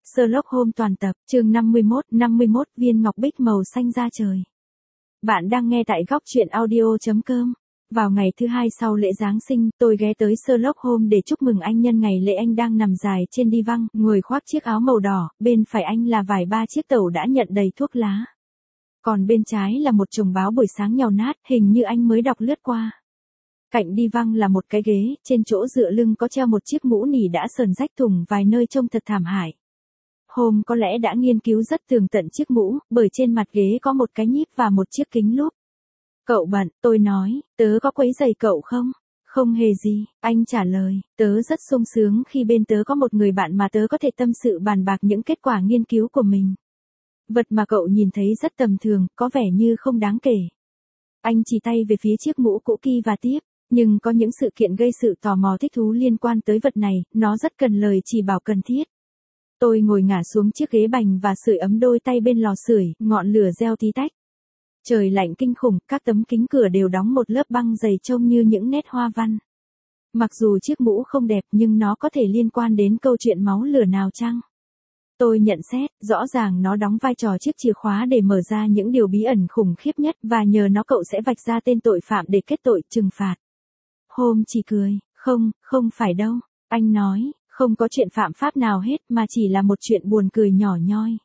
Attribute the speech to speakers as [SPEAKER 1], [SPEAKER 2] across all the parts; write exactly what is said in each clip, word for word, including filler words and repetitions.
[SPEAKER 1] Sherlock Holmes toàn tập, chương năm mươi mốt, năm mươi mốt viên ngọc bích màu xanh da trời. Bạn đang nghe tại góc truyện audio chấm com. Vào ngày thứ hai sau lễ Giáng sinh, tôi ghé tới Sherlock Holmes để chúc mừng anh nhân ngày lễ. Anh đang nằm dài trên đi văng, người khoác chiếc áo màu đỏ, bên phải anh là vài ba chiếc tẩu đã nhận đầy thuốc lá. Còn bên trái là một chồng báo buổi sáng nhàu nát, hình như anh mới đọc lướt qua. Cạnh đi văng là một cái ghế, trên chỗ dựa lưng có treo một chiếc mũ nỉ đã sờn rách thùng vài nơi trông thật thảm hại. Holmes có lẽ đã nghiên cứu rất tường tận chiếc mũ, bởi trên mặt ghế có một cái nhíp và một chiếc kính lúp. Cậu bận, tôi nói, tớ có quấy rầy cậu không? Không hề gì, anh trả lời, tớ rất sung sướng khi bên tớ có một người bạn mà tớ có thể tâm sự bàn bạc những kết quả nghiên cứu của mình. Vật mà cậu nhìn thấy rất tầm thường, có vẻ như không đáng kể. Anh chỉ tay về phía chiếc mũ cũ kỹ và tiếp, nhưng có những sự kiện gây sự tò mò thích thú liên quan tới vật này, nó rất cần lời chỉ bảo cần thiết. Tôi ngồi ngả xuống chiếc ghế bành và sưởi ấm đôi tay bên lò sưởi, ngọn lửa reo tí tách. Trời lạnh kinh khủng, các tấm kính cửa đều đóng một lớp băng dày trông như những nét hoa văn. Mặc dù chiếc mũ không đẹp nhưng nó có thể liên quan đến câu chuyện máu lửa nào chăng? Tôi nhận xét, rõ ràng nó đóng vai trò chiếc chìa khóa để mở ra những điều bí ẩn khủng khiếp nhất và nhờ nó cậu sẽ vạch ra tên tội phạm để kết tội trừng phạt. Holmes chỉ cười, không, không phải đâu, anh nói, không có chuyện phạm pháp nào hết mà chỉ là một chuyện buồn cười nhỏ nhoi.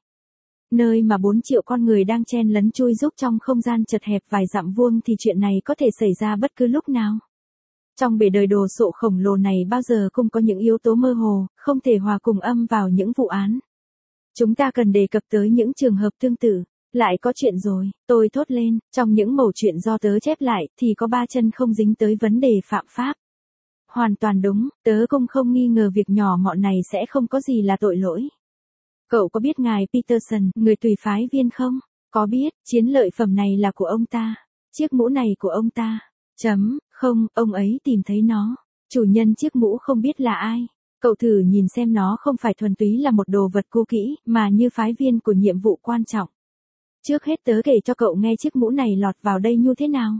[SPEAKER 1] Nơi mà bốn triệu con người đang chen lấn chui rúc trong không gian chật hẹp vài dặm vuông thì chuyện này có thể xảy ra bất cứ lúc nào. Trong bể đời đồ sộ khổng lồ này bao giờ cũng có những yếu tố mơ hồ, không thể hòa cùng âm vào những vụ án. Chúng ta cần đề cập tới những trường hợp tương tự. Lại có chuyện rồi, tôi thốt lên, trong những mẩu chuyện do tớ chép lại thì có ba chân không dính tới vấn đề phạm pháp. Hoàn toàn đúng, tớ cũng không nghi ngờ việc nhỏ mọn này sẽ không có gì là tội lỗi. Cậu có biết ngài Peterson, người tùy phái viên không? Có biết, chiến lợi phẩm này là của ông ta. Chiếc mũ này của ông ta. Chấm, không, ông ấy tìm thấy nó. Chủ nhân chiếc mũ không biết là ai. Cậu thử nhìn xem nó không phải thuần túy là một đồ vật cũ kỹ, mà như phái viên của nhiệm vụ quan trọng. Trước hết tớ kể cho cậu nghe chiếc mũ này lọt vào đây như thế nào.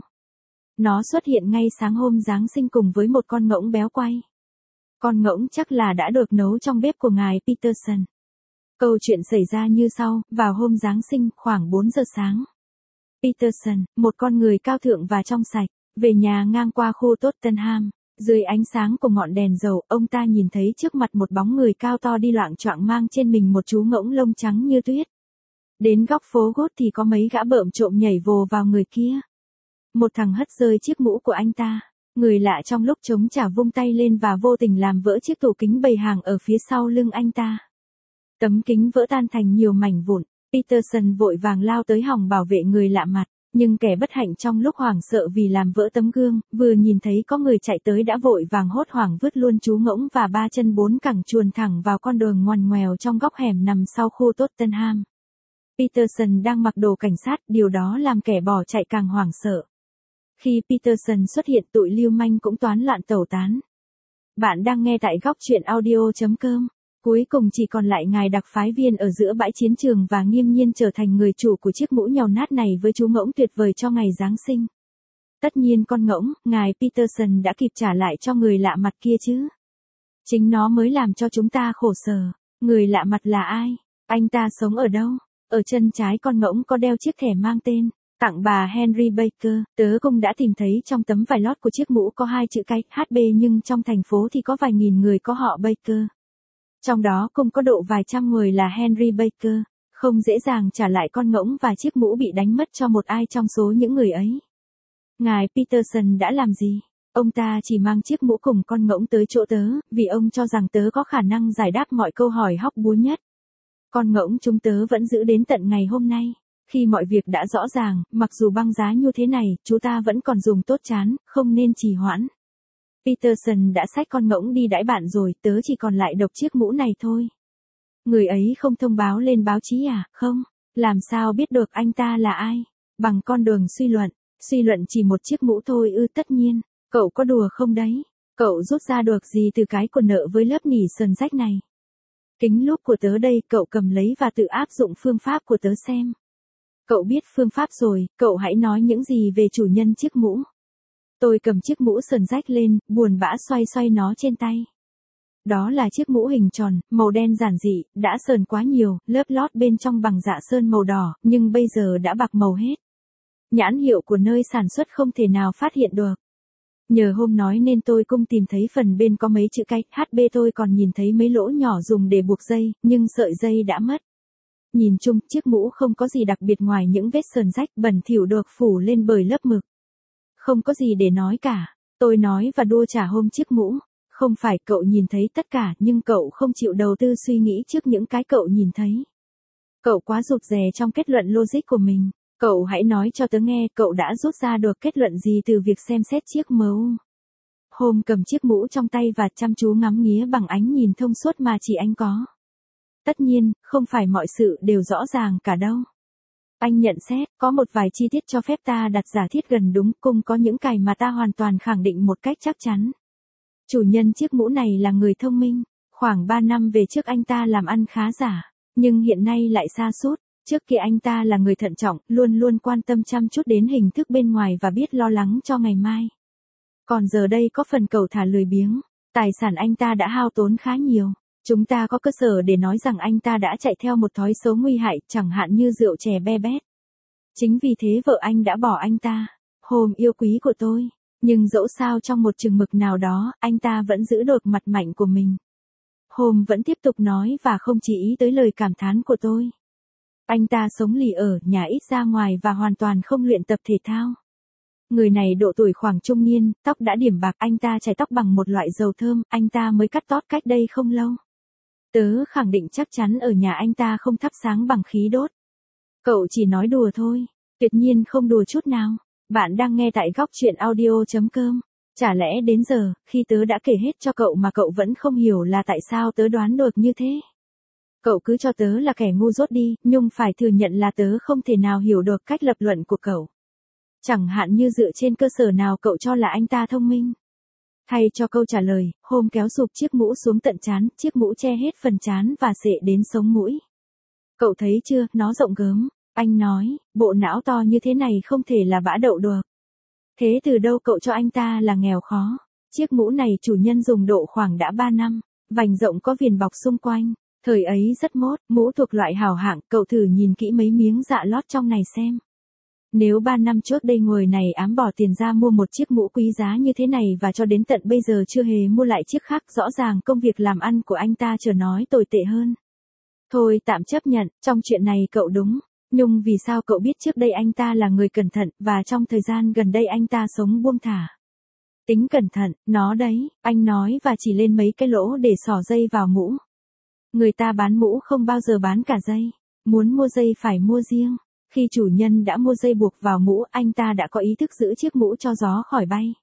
[SPEAKER 1] Nó xuất hiện ngay sáng hôm Giáng sinh cùng với một con ngỗng béo quay. Con ngỗng chắc là đã được nấu trong bếp của ngài Peterson. Câu chuyện xảy ra như sau, vào hôm Giáng sinh khoảng bốn giờ sáng. Peterson, một con người cao thượng và trong sạch, về nhà ngang qua khu Tottenham. Dưới ánh sáng của ngọn đèn dầu, ông ta nhìn thấy trước mặt một bóng người cao to đi loạng choạng mang trên mình một chú ngỗng lông trắng như tuyết. Đến góc phố Gốt thì có mấy gã bợm trộm nhảy vồ vào người kia. Một thằng hất rơi chiếc mũ của anh ta. Người lạ trong lúc chống trả vung tay lên và vô tình làm vỡ chiếc tủ kính bày hàng ở phía sau lưng anh ta. Tấm kính vỡ tan thành nhiều mảnh vụn. Peterson vội vàng lao tới hòng bảo vệ người lạ mặt. Nhưng kẻ bất hạnh trong lúc hoảng sợ vì làm vỡ tấm gương, vừa nhìn thấy có người chạy tới đã vội vàng hốt hoảng vứt luôn chú ngỗng và ba chân bốn cẳng chuồn thẳng vào con đường ngoằn ngoèo trong góc hẻm nằm sau khu Tottenham. Peterson đang mặc đồ cảnh sát, điều đó làm kẻ bỏ chạy càng hoảng sợ. Khi Peterson xuất hiện tụi lưu manh cũng toán loạn tẩu tán. Bạn đang nghe tại góc truyện audio chấm com. Cuối cùng chỉ còn lại ngài đặc phái viên ở giữa bãi chiến trường và nghiêm nhiên trở thành người chủ của chiếc mũ nhàu nát này với chú ngỗng tuyệt vời cho ngày Giáng sinh. Tất nhiên con ngỗng, ngài Peterson đã kịp trả lại cho người lạ mặt kia chứ. Chính nó mới làm cho chúng ta khổ sở. Người lạ mặt là ai? Anh ta sống ở đâu? Ở chân trái con ngỗng có đeo chiếc thẻ mang tên, tặng bà Henry Baker. Tớ cũng đã tìm thấy trong tấm vải lót của chiếc mũ có hai chữ cái hát bê nhưng trong thành phố thì có vài nghìn người có họ Baker. Trong đó cũng có độ vài trăm người là Henry Baker, không dễ dàng trả lại con ngỗng và chiếc mũ bị đánh mất cho một ai trong số những người ấy. Ngài Peterson đã làm gì? Ông ta chỉ mang chiếc mũ cùng con ngỗng tới chỗ tớ, vì ông cho rằng tớ có khả năng giải đáp mọi câu hỏi hóc búa nhất. Con ngỗng chúng tớ vẫn giữ đến tận ngày hôm nay. Khi mọi việc đã rõ ràng, mặc dù băng giá như thế này, chú ta vẫn còn dùng tốt chán, không nên trì hoãn. Peterson đã xách con ngỗng đi đãi bạn rồi, tớ chỉ còn lại độc chiếc mũ này thôi. Người ấy không thông báo lên báo chí à? Không. Làm sao biết được anh ta là ai? Bằng con đường suy luận. Suy luận chỉ một chiếc mũ thôi ư? Tất nhiên. Cậu có đùa không đấy? Cậu rút ra được gì từ cái quần nợ với lớp nỉ sờn rách này? Kính lúp của tớ đây, cậu cầm lấy và tự áp dụng phương pháp của tớ xem. Cậu biết phương pháp rồi, cậu hãy nói những gì về chủ nhân chiếc mũ. Tôi cầm chiếc mũ sờn rách lên, buồn bã xoay xoay nó trên tay. Đó là chiếc mũ hình tròn, màu đen giản dị, đã sờn quá nhiều, lớp lót bên trong bằng dạ sơn màu đỏ, nhưng bây giờ đã bạc màu hết. Nhãn hiệu của nơi sản xuất không thể nào phát hiện được. Nhờ hôm nói nên tôi cũng tìm thấy phần bên có mấy chữ cái, hát bê tôi còn nhìn thấy mấy lỗ nhỏ dùng để buộc dây, nhưng sợi dây đã mất. Nhìn chung, chiếc mũ không có gì đặc biệt ngoài những vết sờn rách bẩn thỉu được phủ lên bởi lớp mực. Không có gì để nói cả, tôi nói và đua trả hôm chiếc mũ. Không phải cậu nhìn thấy tất cả nhưng cậu không chịu đầu tư suy nghĩ trước những cái cậu nhìn thấy. Cậu quá rụt rè trong kết luận logic của mình. Cậu hãy nói cho tớ nghe cậu đã rút ra được kết luận gì từ việc xem xét chiếc em u. Hôm cầm chiếc mũ trong tay và chăm chú ngắm nghía bằng ánh nhìn thông suốt mà chỉ anh có. Tất nhiên, không phải mọi sự đều rõ ràng cả đâu. Anh nhận xét, có một vài chi tiết cho phép ta đặt giả thiết gần đúng, cùng có những cái mà ta hoàn toàn khẳng định một cách chắc chắn. Chủ nhân chiếc mũ này là người thông minh, khoảng ba năm về trước anh ta làm ăn khá giả, nhưng hiện nay lại sa sút. Trước kia anh ta là người thận trọng, luôn luôn quan tâm chăm chút đến hình thức bên ngoài và biết lo lắng cho ngày mai. Còn giờ đây có phần cẩu thả lười biếng, tài sản anh ta đã hao tốn khá nhiều. Chúng ta có cơ sở để nói rằng anh ta đã chạy theo một thói xấu nguy hại, chẳng hạn như rượu chè be bét. Chính vì thế vợ anh đã bỏ anh ta. Hôm yêu quý của tôi. Nhưng dẫu sao trong một chừng mực nào đó, anh ta vẫn giữ được mặt mạnh của mình. Hôm vẫn tiếp tục nói và không chỉ ý tới lời cảm thán của tôi. Anh ta sống lì ở nhà, ít ra ngoài và hoàn toàn không luyện tập thể thao. Người này độ tuổi khoảng trung niên, tóc đã điểm bạc, anh ta chải tóc bằng một loại dầu thơm, anh ta mới cắt tót cách đây không lâu. Tớ khẳng định chắc chắn ở nhà anh ta không thắp sáng bằng khí đốt. Cậu chỉ nói đùa thôi, tuyệt nhiên không đùa chút nào. Bạn đang nghe tại góc truyện audio chấm com. Chả lẽ đến giờ, khi tớ đã kể hết cho cậu mà cậu vẫn không hiểu là tại sao tớ đoán được như thế? Cậu cứ cho tớ là kẻ ngu dốt đi, nhưng phải thừa nhận là tớ không thể nào hiểu được cách lập luận của cậu. Chẳng hạn như dựa trên cơ sở nào cậu cho là anh ta thông minh. Thay cho câu trả lời, hôm kéo sụp chiếc mũ xuống tận trán, chiếc mũ che hết phần trán và xệ đến sống mũi. Cậu thấy chưa, nó rộng gớm. Anh nói, bộ não to như thế này không thể là bã đậu được. Thế từ đâu cậu cho anh ta là nghèo khó? Chiếc mũ này chủ nhân dùng độ khoảng đã ba năm, vành rộng có viền bọc xung quanh. Thời ấy rất mốt, mũ thuộc loại hào hạng, cậu thử nhìn kỹ mấy miếng dạ lót trong này xem. Nếu ba năm trước đây người này ám bỏ tiền ra mua một chiếc mũ quý giá như thế này và cho đến tận bây giờ chưa hề mua lại chiếc khác, rõ ràng công việc làm ăn của anh ta trở nói tồi tệ hơn. Thôi tạm chấp nhận, trong chuyện này cậu đúng. Nhưng vì sao cậu biết trước đây anh ta là người cẩn thận, và trong thời gian gần đây anh ta sống buông thả? Tính cẩn thận, nó đấy, anh nói và chỉ lên mấy cái lỗ để xỏ dây vào mũ. Người ta bán mũ không bao giờ bán cả dây. Muốn mua dây phải mua riêng. Khi chủ nhân đã mua dây buộc vào mũ, anh ta đã có ý thức giữ chiếc mũ cho gió khỏi bay.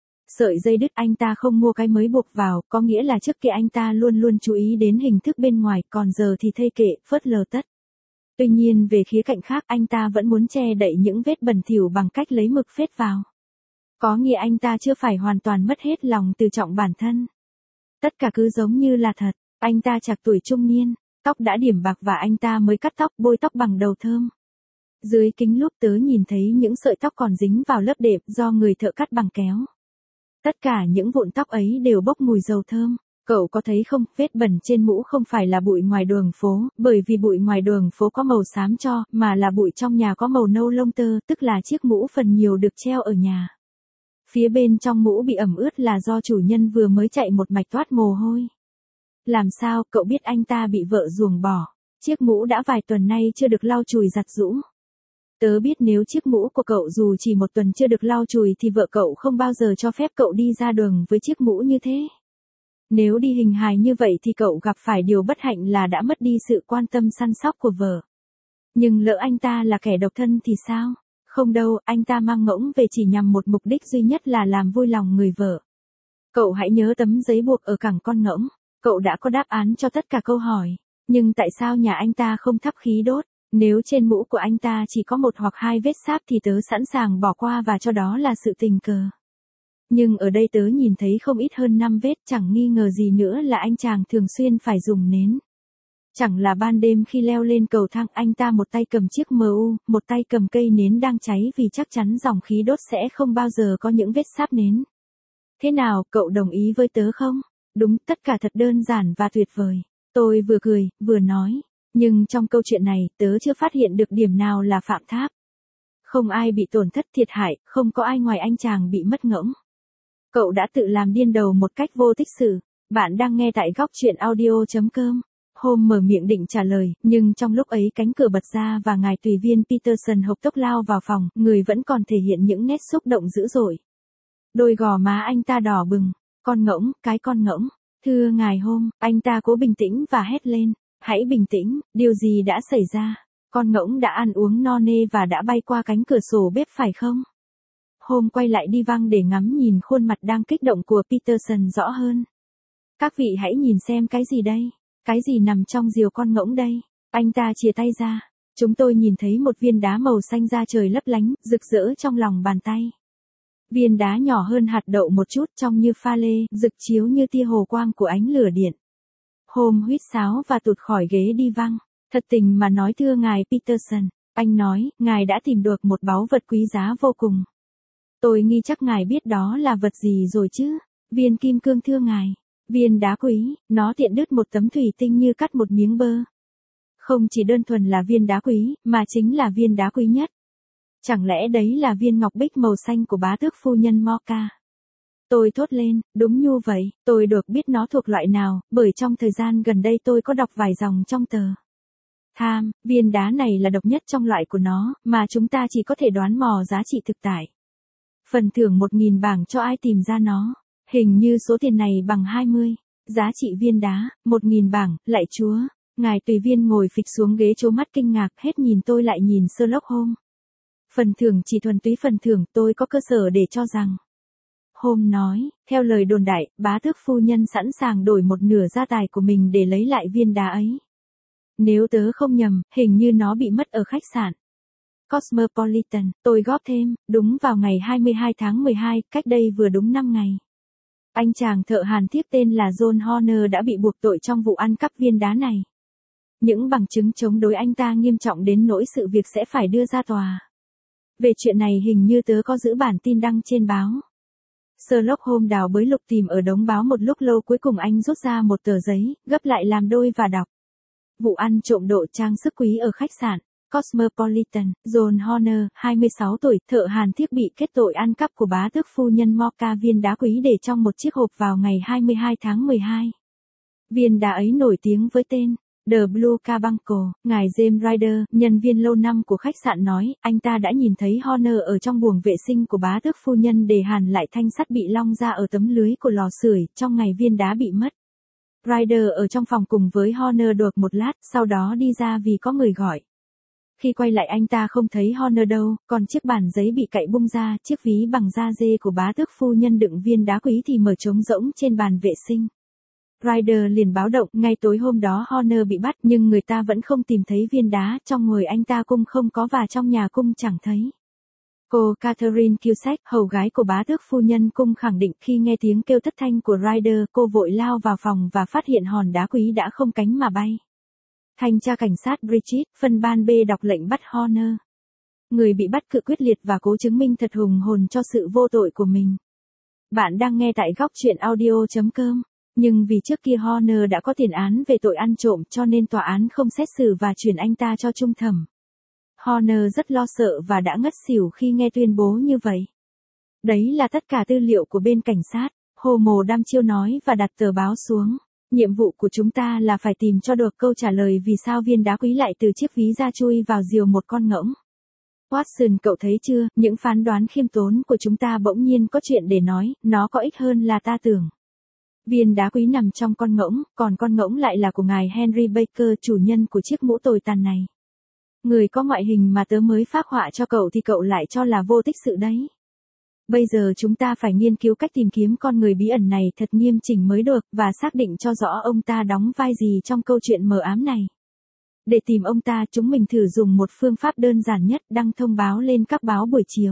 [SPEAKER 1] Sợi dây đứt anh ta không mua cái mới buộc vào, có nghĩa là trước kia anh ta luôn luôn chú ý đến hình thức bên ngoài, còn giờ thì thây kệ, phớt lờ tất. Tuy nhiên về khía cạnh khác anh ta vẫn muốn che đậy những vết bẩn thỉu bằng cách lấy mực phết vào. Có nghĩa anh ta chưa phải hoàn toàn mất hết lòng tự trọng bản thân. Tất cả cứ giống như là thật, anh ta chạc tuổi trung niên, tóc đã điểm bạc và anh ta mới cắt tóc, bôi tóc bằng đầu thơm. Dưới kính lúp tớ nhìn thấy những sợi tóc còn dính vào lớp đệm do người thợ cắt bằng kéo. Tất cả những vụn tóc ấy đều bốc mùi dầu thơm. Cậu có thấy không, vết bẩn trên mũ không phải là bụi ngoài đường phố, bởi vì bụi ngoài đường phố có màu xám cho, mà là bụi trong nhà có màu nâu lông tơ, tức là chiếc mũ phần nhiều được treo ở nhà. Phía bên trong mũ bị ẩm ướt là do chủ nhân vừa mới chạy một mạch toát mồ hôi. Làm sao, cậu biết anh ta bị vợ ruồng bỏ? Chiếc mũ đã vài tuần nay chưa được lau chùi giặt giũ. Tớ biết nếu chiếc mũ của cậu dù chỉ một tuần chưa được lau chùi thì vợ cậu không bao giờ cho phép cậu đi ra đường với chiếc mũ như thế. Nếu đi hình hài như vậy thì cậu gặp phải điều bất hạnh là đã mất đi sự quan tâm săn sóc của vợ. Nhưng lỡ anh ta là kẻ độc thân thì sao? Không đâu, anh ta mang ngỗng về chỉ nhằm một mục đích duy nhất là làm vui lòng người vợ. Cậu hãy nhớ tấm giấy buộc ở cẳng con ngỗng. Cậu đã có đáp án cho tất cả câu hỏi. Nhưng tại sao nhà anh ta không thắp khí đốt? Nếu trên mũ của anh ta chỉ có một hoặc hai vết sáp thì tớ sẵn sàng bỏ qua và cho đó là sự tình cờ. Nhưng ở đây tớ nhìn thấy không ít hơn năm vết, chẳng nghi ngờ gì nữa là anh chàng thường xuyên phải dùng nến. Chẳng là ban đêm khi leo lên cầu thang anh ta một tay cầm chiếc em u, một tay cầm cây nến đang cháy vì chắc chắn dòng khí đốt sẽ không bao giờ có những vết sáp nến. Thế nào, cậu đồng ý với tớ không? đúng, tất cả thật đơn giản và tuyệt vời. Tôi vừa cười, vừa nói. Nhưng trong câu chuyện này, tớ chưa phát hiện được điểm nào là phạm tháp. Không ai bị tổn thất thiệt hại, không có ai ngoài anh chàng bị mất ngỗng. Cậu đã tự làm điên đầu một cách vô tích sự. Bạn đang nghe tại góc chuyện audio chấm com. Holmes mở miệng định trả lời, nhưng trong lúc ấy cánh cửa bật ra và ngài tùy viên Peterson hộc tốc lao vào phòng, người vẫn còn thể hiện những nét xúc động dữ dội. Đôi gò má anh ta đỏ bừng. Con ngỗng, cái con ngỗng. Thưa ngài Holmes, anh ta cố bình tĩnh và hét lên. Hãy bình tĩnh, điều gì đã xảy ra? Con ngỗng đã ăn uống no nê và đã bay qua cánh cửa sổ bếp phải không? Holmes quay lại đi văng để ngắm nhìn khuôn mặt đang kích động của Peterson rõ hơn. Các vị hãy nhìn xem cái gì đây? Cái gì nằm trong diều con ngỗng đây? Anh ta chìa tay ra. Chúng tôi nhìn thấy một viên đá màu xanh da trời lấp lánh, rực rỡ trong lòng bàn tay. Viên đá nhỏ hơn hạt đậu một chút, trông như pha lê, rực chiếu như tia hồ quang của ánh lửa điện. Holmes huýt sáo và tụt khỏi ghế đi văng. Thật tình mà nói thưa ngài Peterson, anh nói, ngài đã tìm được một báu vật quý giá vô cùng. Tôi nghi chắc ngài biết đó là vật gì rồi chứ. Viên kim cương thưa ngài. Viên đá quý, nó tiện đứt một tấm thủy tinh như cắt một miếng bơ. Không chỉ đơn thuần là viên đá quý, mà chính là viên đá quý nhất. Chẳng lẽ đấy là viên ngọc bích màu xanh của bá tước phu nhân Mocha? Tôi thốt lên, đúng như vậy, tôi được biết nó thuộc loại nào, bởi trong thời gian gần đây tôi có đọc vài dòng trong tờ Tham, viên đá này là độc nhất trong loại của nó, mà chúng ta chỉ có thể đoán mò giá trị thực tại. Phần thưởng một nghìn bảng cho ai tìm ra nó. Hình như số tiền này bằng hai mươi. Giá trị viên đá, một nghìn bảng, lạy chúa. Ngài tùy viên ngồi phịch xuống ghế trố mắt kinh ngạc hết nhìn tôi lại nhìn Sherlock Holmes. Phần thưởng chỉ thuần túy phần thưởng, tôi có cơ sở để cho rằng. Holmes nói, theo lời đồn đại, bá tước phu nhân sẵn sàng đổi một nửa gia tài của mình để lấy lại viên đá ấy. Nếu tớ không nhầm, hình như nó bị mất ở khách sạn Cosmopolitan, tôi góp thêm, đúng vào ngày hai mươi hai tháng mười hai, cách đây vừa đúng năm ngày. Anh chàng thợ hàn thiếc tên là John Horner đã bị buộc tội trong vụ ăn cắp viên đá này. Những bằng chứng chống đối anh ta nghiêm trọng đến nỗi sự việc sẽ phải đưa ra tòa. Về chuyện này hình như tớ có giữ bản tin đăng trên báo. Sherlock Holmes đào bới lục tìm ở đống báo một lúc lâu, cuối cùng anh rút ra một tờ giấy, gấp lại làm đôi và đọc. Vụ ăn trộm đồ trang sức quý ở khách sạn Cosmopolitan, John Horner, hai mươi sáu tuổi, thợ hàn thiếc bị kết tội ăn cắp của bá tước phu nhân Mocha viên đá quý để trong một chiếc hộp vào ngày hai mươi hai tháng mười hai. Viên đá ấy nổi tiếng với tên The Blue Carbuncle. Ngài James Ryder, nhân viên lâu năm của khách sạn nói, anh ta đã nhìn thấy Horner ở trong buồng vệ sinh của bá tước phu nhân để hàn lại thanh sắt bị long ra ở tấm lưới của lò sưởi trong ngày viên đá bị mất. Ryder ở trong phòng cùng với Horner được một lát, sau đó đi ra vì có người gọi. Khi quay lại anh ta không thấy Horner đâu, còn chiếc bàn giấy bị cạy bung ra, chiếc ví bằng da dê của bá tước phu nhân đựng viên đá quý thì mở trống rỗng trên bàn vệ sinh. Ryder liền báo động, ngay tối hôm đó Horner bị bắt nhưng người ta vẫn không tìm thấy viên đá, trong người anh ta cung không có và trong nhà cung chẳng thấy. Cô Catherine Cusack, hầu gái của bá tước phu nhân cung khẳng định khi nghe tiếng kêu thất thanh của Ryder, cô vội lao vào phòng và phát hiện hòn đá quý đã không cánh mà bay. Thanh tra cảnh sát Bridget, phân ban B đọc lệnh bắt Horner. Người bị bắt cự quyết liệt và cố chứng minh thật hùng hồn cho sự vô tội của mình. Bạn đang nghe tại góc chuyện audio chấm com. Nhưng vì trước kia Horner đã có tiền án về tội ăn trộm cho nên tòa án không xét xử và chuyển anh ta cho trung thẩm. Horner rất lo sợ và đã ngất xỉu khi nghe tuyên bố như vậy. Đấy là tất cả tư liệu của bên cảnh sát, Homo đăm chiêu nói và đặt tờ báo xuống. Nhiệm vụ của chúng ta là phải tìm cho được câu trả lời vì sao viên đá quý lại từ chiếc ví ra chui vào diều một con ngỗng. Watson, cậu thấy chưa, những phán đoán khiêm tốn của chúng ta bỗng nhiên có chuyện để nói, nó có ích hơn là ta tưởng. Viên đá quý nằm trong con ngỗng, còn con ngỗng lại là của ngài Henry Baker, chủ nhân của chiếc mũ tồi tàn này. Người có ngoại hình mà tớ mới phác họa cho cậu thì cậu lại cho là vô tích sự đấy. Bây giờ chúng ta phải nghiên cứu cách tìm kiếm con người bí ẩn này thật nghiêm chỉnh mới được và xác định cho rõ ông ta đóng vai gì trong câu chuyện mờ ám này. Để tìm ông ta, chúng mình thử dùng một phương pháp đơn giản nhất, đăng thông báo lên các báo buổi chiều.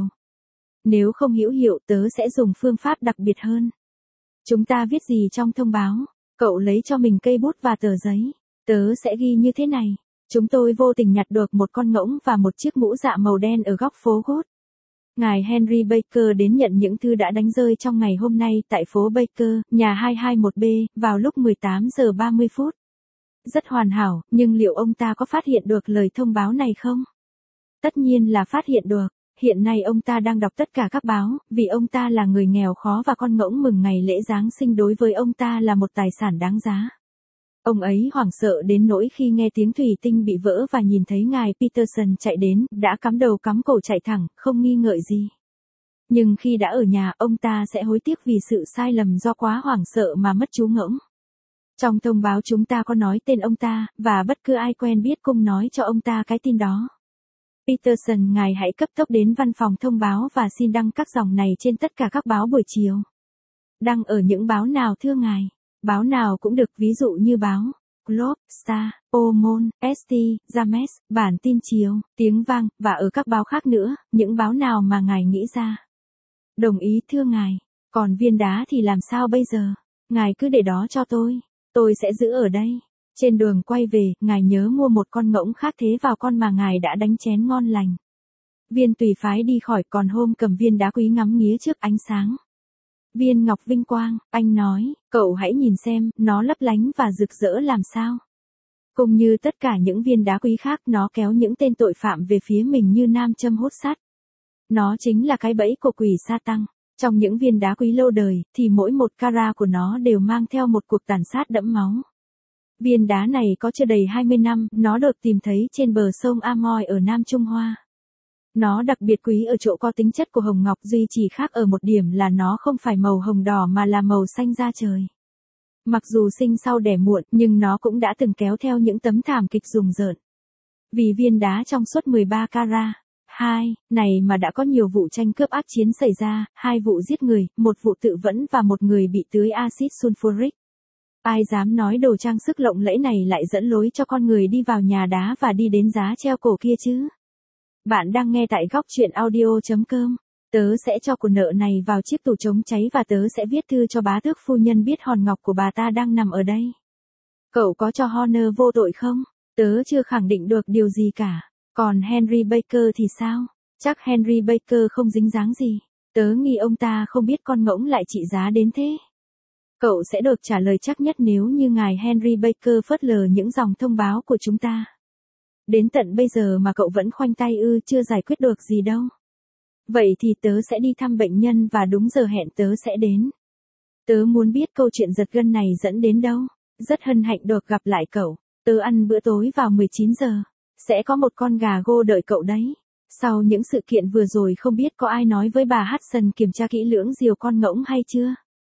[SPEAKER 1] Nếu không hữu hiệu, tớ sẽ dùng phương pháp đặc biệt hơn. Chúng ta viết gì trong thông báo? Cậu lấy cho mình cây bút và tờ giấy. Tớ sẽ ghi như thế này. Chúng tôi vô tình nhặt được một con ngỗng và một chiếc mũ dạ màu đen ở góc phố Gốt. Ngài Henry Baker đến nhận những thư đã đánh rơi trong ngày hôm nay tại phố Baker, nhà hai hai một B, vào lúc mười tám giờ ba mươi phút. Rất hoàn hảo, nhưng liệu ông ta có phát hiện được lời thông báo này không? Tất nhiên là phát hiện được. Hiện nay ông ta đang đọc tất cả các báo, vì ông ta là người nghèo khó và con ngỗng mừng ngày lễ Giáng sinh đối với ông ta là một tài sản đáng giá. Ông ấy hoảng sợ đến nỗi khi nghe tiếng thủy tinh bị vỡ và nhìn thấy ngài Peterson chạy đến, đã cắm đầu cắm cổ chạy thẳng, không nghi ngợi gì. Nhưng khi đã ở nhà, ông ta sẽ hối tiếc vì sự sai lầm do quá hoảng sợ mà mất chú ngỗng. Trong thông báo chúng ta có nói tên ông ta, và bất cứ ai quen biết cũng nói cho ông ta cái tin đó. Peterson, ngài hãy cấp tốc đến văn phòng thông báo và xin đăng các dòng này trên tất cả các báo buổi chiều. Đăng ở những báo nào thưa ngài? Báo nào cũng được, ví dụ như báo Globe, Star, Omon, ét tê, James, bản tin chiều, tiếng vang, và ở các báo khác nữa, những báo nào mà ngài nghĩ ra. Đồng ý thưa ngài. Còn viên đá thì làm sao bây giờ? Ngài cứ để đó cho tôi. Tôi sẽ giữ ở đây. Trên đường quay về, ngài nhớ mua một con ngỗng khác thế vào con mà ngài đã đánh chén ngon lành. Viên tùy phái đi khỏi, còn Hôm cầm viên đá quý ngắm nghía trước ánh sáng. Viên ngọc vinh quang, anh nói, cậu hãy nhìn xem, nó lấp lánh và rực rỡ làm sao. Cũng như tất cả những viên đá quý khác, nó kéo những tên tội phạm về phía mình như nam châm hút sắt. Nó chính là cái bẫy của quỷ sa tăng. Trong những viên đá quý lâu đời, thì mỗi một carat của nó đều mang theo một cuộc tàn sát đẫm máu. Viên đá này có chưa đầy hai mươi năm, nó được tìm thấy trên bờ sông Amoy ở Nam Trung Hoa. Nó đặc biệt quý ở chỗ có tính chất của hồng ngọc, duy chỉ khác ở một điểm là nó không phải màu hồng đỏ mà là màu xanh da trời. Mặc dù sinh sau đẻ muộn, nhưng nó cũng đã từng kéo theo những tấm thảm kịch rùng rợn. Vì viên đá trong suốt mười ba carat, hai, này mà đã có nhiều vụ tranh cướp ác chiến xảy ra, hai vụ giết người, một vụ tự vẫn và một người bị tưới axit sulfuric. Ai dám nói đồ trang sức lộng lẫy này lại dẫn lối cho con người đi vào nhà đá và đi đến giá treo cổ kia chứ? Bạn đang nghe tại góc truyện audio chấm com. Tớ sẽ cho của nợ này vào chiếc tủ chống cháy và tớ sẽ viết thư cho bá tước phu nhân biết hòn ngọc của bà ta đang nằm ở đây. Cậu có cho Horner vô tội không? Tớ chưa khẳng định được điều gì cả. Còn Henry Baker thì sao? Chắc Henry Baker không dính dáng gì. Tớ nghi ông ta không biết con ngỗng lại trị giá đến thế. Cậu sẽ được trả lời chắc nhất nếu như ngài Henry Baker phớt lờ những dòng thông báo của chúng ta. Đến tận bây giờ mà cậu vẫn khoanh tay ư, chưa giải quyết được gì đâu. Vậy thì tớ sẽ đi thăm bệnh nhân và đúng giờ hẹn tớ sẽ đến. Tớ muốn biết câu chuyện giật gân này dẫn đến đâu. Rất hân hạnh được gặp lại cậu. Tớ ăn bữa tối vào mười chín giờ. Sẽ có một con gà gô đợi cậu đấy. Sau những sự kiện vừa rồi không biết có ai nói với bà Hudson kiểm tra kỹ lưỡng diều con ngỗng hay chưa?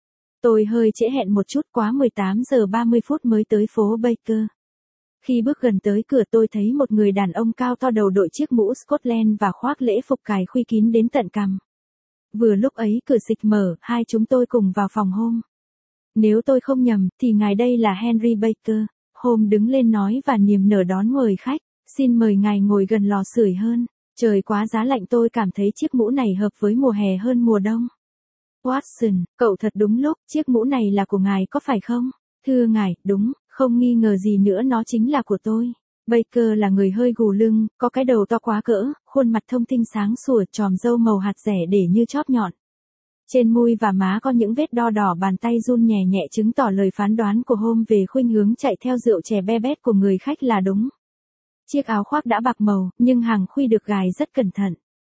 [SPEAKER 1] Tôi hơi trễ hẹn một chút, quá mười tám giờ ba mươi phút mới tới phố Baker. Khi bước gần tới cửa tôi thấy một người đàn ông cao to đầu đội chiếc mũ Scotland và khoác lễ phục cài khuy kín đến tận cằm. Vừa lúc ấy cửa xịch mở, hai chúng tôi cùng vào phòng Hôm. Nếu tôi không nhầm, thì ngài đây là Henry Baker. Hôm đứng lên nói và niềm nở đón mời khách. Xin mời ngài ngồi gần lò sưởi hơn. Trời quá giá lạnh, tôi cảm thấy chiếc mũ này hợp với mùa hè hơn mùa đông. Watson, cậu thật đúng lúc, chiếc mũ này là của ngài có phải không? Thưa ngài, đúng, không nghi ngờ gì nữa, nó chính là của tôi. Baker là người hơi gù lưng, có cái đầu to quá cỡ, khuôn mặt thông tinh sáng sủa, chòm râu màu hạt rẻ để như chóp nhọn. Trên môi và má có những vết đo đỏ, bàn tay run nhẹ nhẹ chứng tỏ lời phán đoán của Hôm về khuynh hướng chạy theo rượu chè be bét của người khách là đúng. Chiếc áo khoác đã bạc màu, nhưng hàng khuy được gài rất cẩn thận.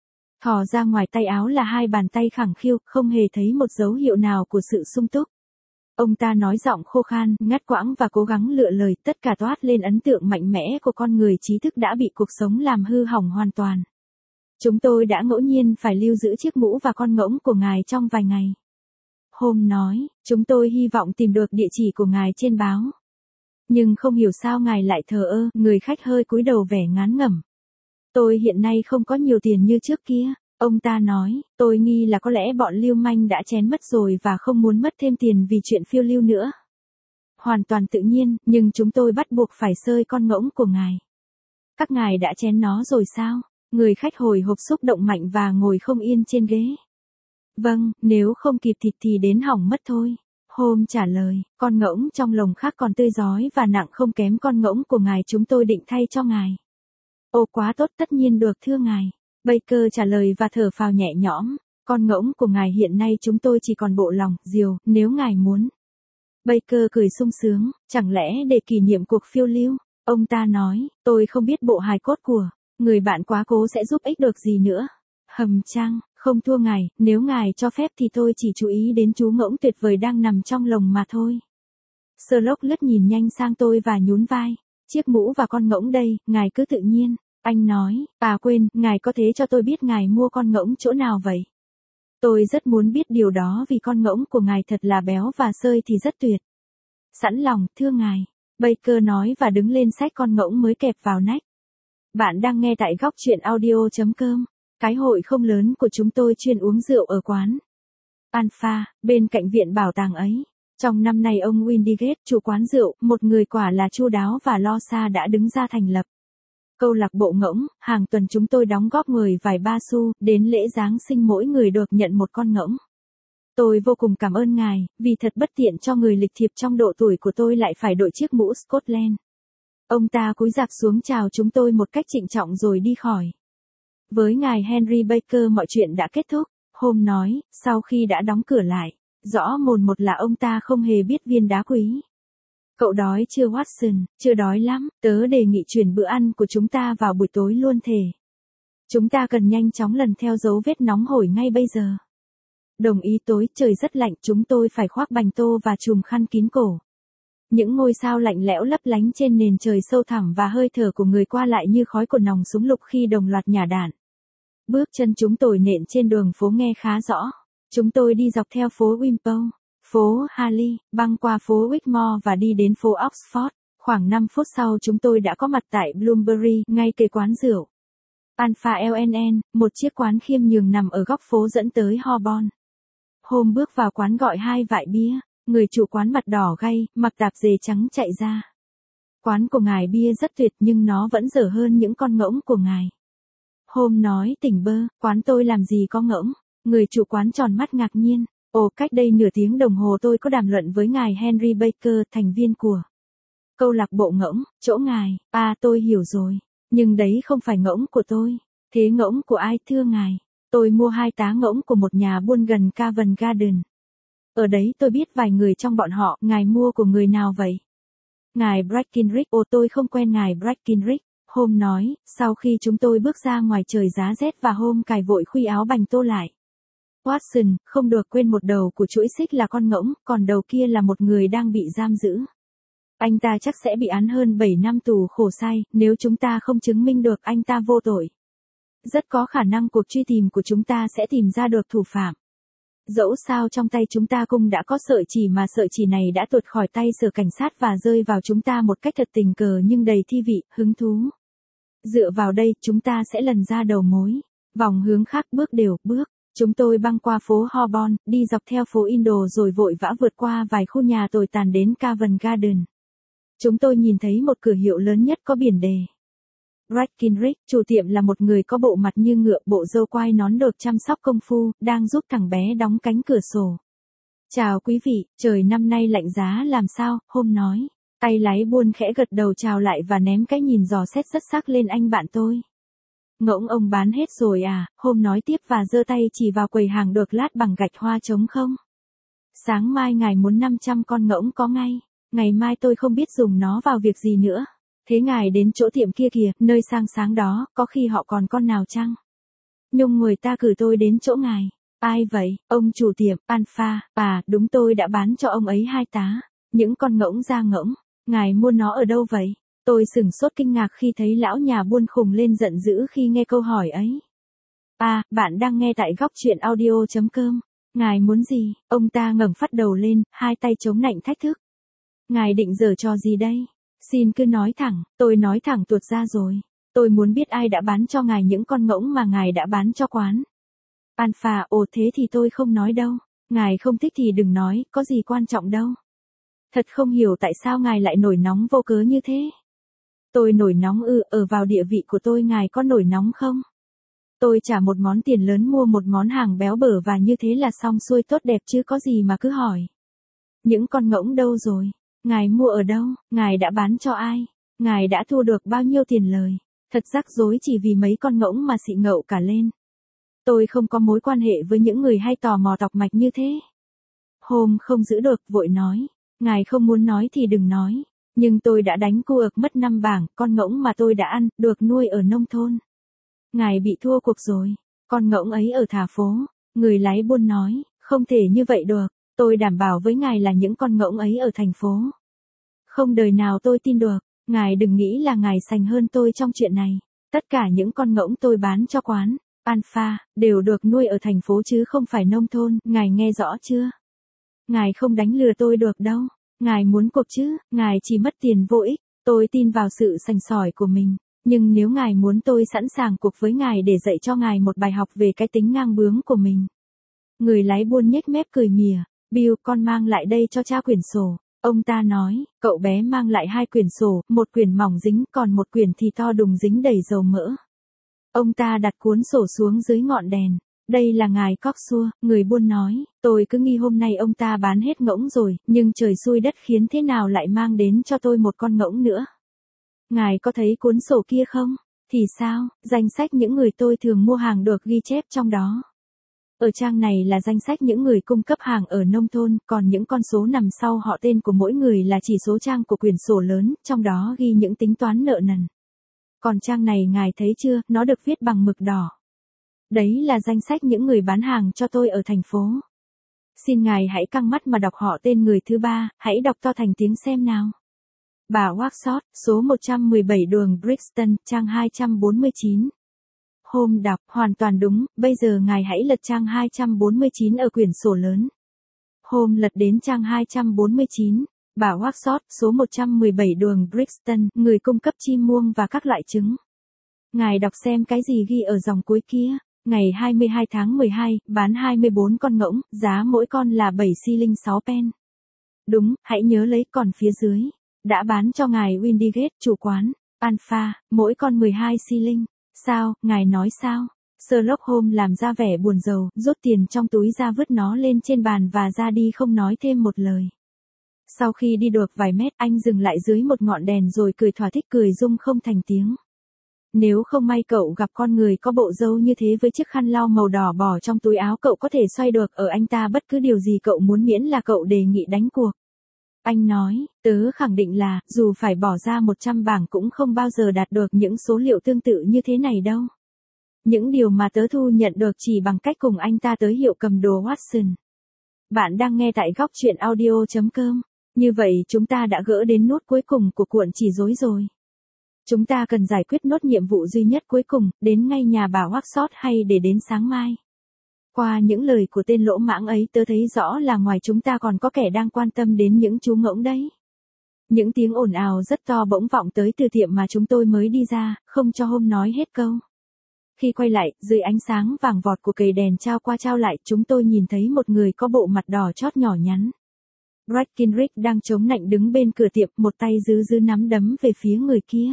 [SPEAKER 1] Thò ra ngoài tay áo là hai bàn tay khẳng khiu, không hề thấy một dấu hiệu nào của sự sung túc. Ông ta nói giọng khô khan, ngắt quãng và cố gắng lựa lời, tất cả toát lên ấn tượng mạnh mẽ của con người trí thức đã bị cuộc sống làm hư hỏng hoàn toàn. Chúng tôi đã ngẫu nhiên phải lưu giữ chiếc mũ và con ngỗng của ngài trong vài ngày. Hôm nói, chúng tôi hy vọng tìm được địa chỉ của ngài trên báo. Nhưng không hiểu sao ngài lại thờ ơ, người khách hơi cúi đầu vẻ ngán ngẩm. Tôi hiện nay không có nhiều tiền như trước kia, ông ta nói, tôi nghi là có lẽ bọn lưu manh đã chén mất rồi và không muốn mất thêm tiền vì chuyện phiêu lưu nữa. Hoàn toàn tự nhiên, nhưng chúng tôi bắt buộc phải sơi con ngỗng của ngài. Các ngài đã chén nó rồi sao? Người khách hồi hộp xúc động mạnh và ngồi không yên trên ghế. Vâng, nếu không kịp thịt thì đến hỏng mất thôi. Hôm trả lời, con ngỗng trong lồng khác còn tươi rói và nặng không kém con ngỗng của ngài, chúng tôi định thay cho ngài. Ồ quá tốt, tất nhiên được thưa ngài. Baker trả lời và thở phào nhẹ nhõm. Con ngỗng của ngài hiện nay chúng tôi chỉ còn bộ lòng, diều, nếu ngài muốn. Baker cười sung sướng, chẳng lẽ để kỷ niệm cuộc phiêu lưu? Ông ta nói, tôi không biết bộ hài cốt của người bạn quá cố sẽ giúp ích được gì nữa. Hầm chăng, không thua ngài, nếu ngài cho phép thì tôi chỉ chú ý đến chú ngỗng tuyệt vời đang nằm trong lồng mà thôi. Sherlock lướt nhìn nhanh sang tôi và nhún vai. Chiếc mũ và con ngỗng đây, ngài cứ tự nhiên. Anh nói, à quên, ngài có thể cho tôi biết ngài mua con ngỗng chỗ nào vậy? Tôi rất muốn biết điều đó vì con ngỗng của ngài thật là béo và xơi thì rất tuyệt. Sẵn lòng, thưa ngài. Baker nói và đứng lên xách con ngỗng mới kẹp vào nách. Bạn đang nghe tại góc truyện audio chấm com. Cái hội không lớn của chúng tôi chuyên uống rượu ở quán Alpha, bên cạnh viện bảo tàng ấy. Trong năm nay ông Windigate, chủ quán rượu, một người quả là chu đáo và lo xa đã đứng ra thành lập câu lạc bộ ngỗng. Hàng tuần chúng tôi đóng góp người vài ba xu, đến lễ Giáng sinh mỗi người được nhận một con ngỗng. Tôi vô cùng cảm ơn ngài, vì thật bất tiện cho người lịch thiệp trong độ tuổi của tôi lại phải đội chiếc mũ Scotland. Ông ta cúi rạp xuống chào chúng tôi một cách trịnh trọng rồi đi khỏi. Với ngài Henry Baker mọi chuyện đã kết thúc, Holmes nói, sau khi đã đóng cửa lại. Rõ mồn một là ông ta không hề biết viên đá quý. Cậu đói chưa Watson? Chưa đói lắm, tớ đề nghị chuyển bữa ăn của chúng ta vào buổi tối luôn thể. Chúng ta cần nhanh chóng lần theo dấu vết nóng hổi ngay bây giờ. Đồng ý. Tối trời rất lạnh, chúng tôi phải khoác bành tô và chùm khăn kín cổ. Những ngôi sao lạnh lẽo lấp lánh trên nền trời sâu thẳm và hơi thở của người qua lại như khói của nòng súng lục khi đồng loạt nhả đạn. Bước chân chúng tôi nện trên đường phố nghe khá rõ. Chúng tôi đi dọc theo phố Wimpole, phố Harley, băng qua phố Wigmore và đi đến phố Oxford. Khoảng năm phút sau chúng tôi đã có mặt tại Bloomsbury, ngay kề quán rượu Alpha lờ en en, một chiếc quán khiêm nhường nằm ở góc phố dẫn tới Holborn. Holmes bước vào quán gọi hai vại bia, người chủ quán mặt đỏ gay, mặc tạp dề trắng chạy ra. Quán của ngài bia rất tuyệt nhưng nó vẫn dở hơn những con ngỗng của ngài. Holmes nói tỉnh bơ, quán tôi làm gì có ngỗng. Người chủ quán tròn mắt ngạc nhiên. Ồ, cách đây nửa tiếng đồng hồ tôi có đàm luận với ngài Henry Baker, thành viên của câu lạc bộ ngỗng, chỗ ngài. À, tôi hiểu rồi. Nhưng đấy không phải ngỗng của tôi. Thế ngỗng của ai thưa ngài? Tôi mua hai tá ngỗng của một nhà buôn gần Covent Garden. Ở đấy tôi biết vài người trong bọn họ. Ngài mua của người nào vậy? Ngài Breckinridge. Ồ, tôi không quen ngài Breckinridge. Holmes nói, sau khi chúng tôi bước ra ngoài trời giá rét và Holmes cài vội khuy áo bành tô lại. Watson, không được quên một đầu của chuỗi xích là con ngỗng, còn đầu kia là một người đang bị giam giữ. Anh ta chắc sẽ bị án hơn bảy năm tù khổ sai, nếu chúng ta không chứng minh được anh ta vô tội. Rất có khả năng cuộc truy tìm của chúng ta sẽ tìm ra được thủ phạm. Dẫu sao trong tay chúng ta cũng đã có sợi chỉ mà sợi chỉ này đã tuột khỏi tay sở cảnh sát và rơi vào chúng ta một cách thật tình cờ nhưng đầy thi vị, hứng thú. Dựa vào đây, chúng ta sẽ lần ra đầu mối. Vòng hướng khác bước đều, bước. Chúng tôi băng qua phố Holborn, đi dọc theo phố Indo rồi vội vã vượt qua vài khu nhà tồi tàn đến Covent Garden. Chúng tôi nhìn thấy một cửa hiệu lớn nhất có biển đề Breckinridge, chủ tiệm là một người có bộ mặt như ngựa, bộ râu quai nón được chăm sóc công phu, đang giúp thằng bé đóng cánh cửa sổ. Chào quý vị, trời năm nay lạnh giá làm sao, Holmes nói. Tay lái buôn khẽ gật đầu chào lại và ném cái nhìn dò xét rất sắc lên anh bạn tôi. Ngỗng ông bán hết rồi à, Holmes nói tiếp và giơ tay chỉ vào quầy hàng được lát bằng gạch hoa trống không. Sáng mai ngài muốn năm trăm con ngỗng có ngay, ngày mai tôi không biết dùng nó vào việc gì nữa. Thế ngài đến chỗ tiệm kia kìa, nơi sang sáng đó, có khi họ còn con nào chăng? Nhung người ta cử tôi đến chỗ ngài. Ai vậy? Ông chủ tiệm, Alpha, à, đúng tôi đã bán cho ông ấy hai tá. Những con ngỗng da ngỗng, ngài mua nó ở đâu vậy? Tôi sửng sốt kinh ngạc khi thấy lão nhà buôn khùng lên giận dữ khi nghe câu hỏi ấy. À, bạn đang nghe tại góc truyện audio chấm com. Ngài muốn gì? Ông ta ngẩng phát đầu lên, hai tay chống nạnh thách thức. Ngài định giở trò gì đây? Xin cứ nói thẳng, tôi nói thẳng tuột ra rồi. Tôi muốn biết ai đã bán cho ngài những con ngỗng mà ngài đã bán cho quán. Alpha, ồ thế thì tôi không nói đâu. Ngài không thích thì đừng nói, có gì quan trọng đâu. Thật không hiểu tại sao ngài lại nổi nóng vô cớ như thế. Tôi nổi nóng ư, ở vào địa vị của tôi ngài có nổi nóng không? Tôi trả một món tiền lớn mua một món hàng béo bở và như thế là xong xuôi tốt đẹp chứ có gì mà cứ hỏi. Những con ngỗng đâu rồi? Ngài mua ở đâu? Ngài đã bán cho ai? Ngài đã thu được bao nhiêu tiền lời? Thật rắc rối chỉ vì mấy con ngỗng mà xị ngậu cả lên. Tôi không có mối quan hệ với những người hay tò mò tọc mạch như thế. Hôm không giữ được, vội nói. Ngài không muốn nói thì đừng nói. Nhưng tôi đã đánh cua ực mất năm bảng, con ngỗng mà tôi đã ăn, được nuôi ở nông thôn. Ngài bị thua cuộc rồi. Con ngỗng ấy ở thả phố. Người lái buôn nói, không thể như vậy được. Tôi đảm bảo với ngài là những con ngỗng ấy ở thành phố. Không đời nào tôi tin được. Ngài đừng nghĩ là ngài sành hơn tôi trong chuyện này. Tất cả những con ngỗng tôi bán cho quán Alpha đều được nuôi ở thành phố chứ không phải nông thôn. Ngài nghe rõ chưa? Ngài không đánh lừa tôi được đâu. Ngài muốn cuộc chứ, ngài chỉ mất tiền vô ích. Tôi tin vào sự sành sỏi của mình. Nhưng nếu ngài muốn, tôi sẵn sàng cuộc với ngài để dạy cho ngài một bài học về cái tính ngang bướng của mình. Người lái buôn nhếch mép cười mỉa. Bill, con mang lại đây cho cha quyển sổ. Ông ta nói, cậu bé mang lại hai quyển sổ, một quyển mỏng dính, còn một quyển thì to đùng dính đầy dầu mỡ. Ông ta đặt cuốn sổ xuống dưới ngọn đèn. Đây là ngài Cocksure, người buôn nói. Tôi cứ nghi hôm nay ông ta bán hết ngỗng rồi, nhưng trời xui đất khiến thế nào lại mang đến cho tôi một con ngỗng nữa. Ngài có thấy cuốn sổ kia không? Thì sao, danh sách những người tôi thường mua hàng được ghi chép trong đó. Ở trang này là danh sách những người cung cấp hàng ở nông thôn, còn những con số nằm sau họ tên của mỗi người là chỉ số trang của quyển sổ lớn, trong đó ghi những tính toán nợ nần. Còn trang này ngài thấy chưa, nó được viết bằng mực đỏ. Đấy là danh sách những người bán hàng cho tôi ở thành phố. Xin ngài hãy căng mắt mà đọc họ tên người thứ ba, hãy đọc to thành tiếng xem nào. Bà Workshop, số một trăm mười bảy đường Brixton, trang hai trăm bốn mươi chín. Hôm đọc, hoàn toàn đúng, bây giờ ngài hãy lật trang hai trăm bốn mươi chín ở quyển sổ lớn. Hôm lật đến trang hai trăm bốn mươi chín, bà Workshop, số một trăm mười bảy đường Brixton, người cung cấp chim muông và các loại trứng. Ngài đọc xem cái gì ghi ở dòng cuối kia. Ngày hai mươi hai tháng mười hai, bán hai mươi bốn con ngỗng, giá mỗi con là bảy xi linh sáu pen. Đúng, hãy nhớ lấy, còn phía dưới. Đã bán cho ngài Windigate, chủ quán Alpha, mỗi con mười hai xi linh. Sao, ngài nói sao? Sherlock Holmes làm ra vẻ buồn rầu, rút tiền trong túi ra vứt nó lên trên bàn và ra đi không nói thêm một lời. Sau khi đi được vài mét, anh dừng lại dưới một ngọn đèn rồi cười thỏa thích, cười rung không thành tiếng. Nếu không may cậu gặp con người có bộ râu như thế với chiếc khăn lau màu đỏ bỏ trong túi áo, cậu có thể xoay được ở anh ta bất cứ điều gì cậu muốn, miễn là cậu đề nghị đánh cuộc. Anh nói, tớ khẳng định là, dù phải bỏ ra một trăm bảng cũng không bao giờ đạt được những số liệu tương tự như thế này đâu. Những điều mà tớ thu nhận được chỉ bằng cách cùng anh ta tới hiệu cầm đồ Watson. Bạn đang nghe tại góc truyện audio chấm com. Như vậy chúng ta đã gỡ đến nút cuối cùng của cuộn chỉ rối rồi. Chúng ta cần giải quyết nốt nhiệm vụ duy nhất cuối cùng, đến ngay nhà bà Workshop hay để đến sáng mai. Qua những lời của tên lỗ mãng ấy, tớ thấy rõ là ngoài chúng ta còn có kẻ đang quan tâm đến những chú ngỗng đấy. Những tiếng ồn ào rất to bỗng vọng tới từ tiệm mà chúng tôi mới đi ra, không cho Hôm nói hết câu. Khi quay lại, dưới ánh sáng vàng vọt của cây đèn trao qua trao lại, chúng tôi nhìn thấy một người có bộ mặt đỏ chót nhỏ nhắn. Breckinridge đang chống nạnh đứng bên cửa tiệm, một tay giữ giữ nắm đấm về phía người kia.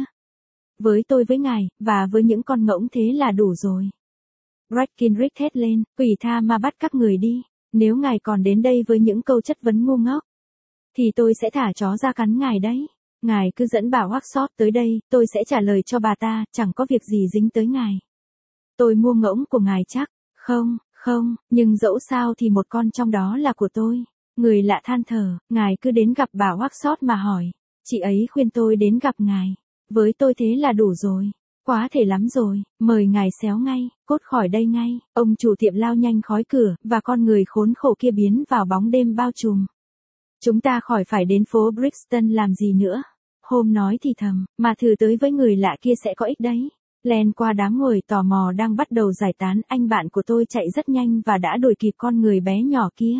[SPEAKER 1] Với tôi, với ngài, và với những con ngỗng thế là đủ rồi. Breckinridge thét lên, quỷ tha ma bắt các người đi. Nếu ngài còn đến đây với những câu chất vấn ngu ngốc, thì tôi sẽ thả chó ra cắn ngài đấy. Ngài cứ dẫn bà Workshop tới đây, tôi sẽ trả lời cho bà ta, chẳng có việc gì dính tới ngài. Tôi mua ngỗng của ngài chắc? Không, không, nhưng dẫu sao thì một con trong đó là của tôi. Người lạ than thở, ngài cứ đến gặp bà Workshop mà hỏi. Chị ấy khuyên tôi đến gặp ngài. Với tôi thế là đủ rồi. Quá thể lắm rồi, mời ngài xéo ngay, cốt khỏi đây ngay. Ông chủ tiệm lao nhanh khói cửa, và con người khốn khổ kia biến vào bóng đêm bao trùm. Chúng ta khỏi phải đến phố Brixton làm gì nữa. Hôm nói thì thầm, mà thử tới với người lạ kia sẽ có ích đấy. Len qua đám người tò mò đang bắt đầu giải tán, anh bạn của tôi chạy rất nhanh và đã đuổi kịp con người bé nhỏ kia.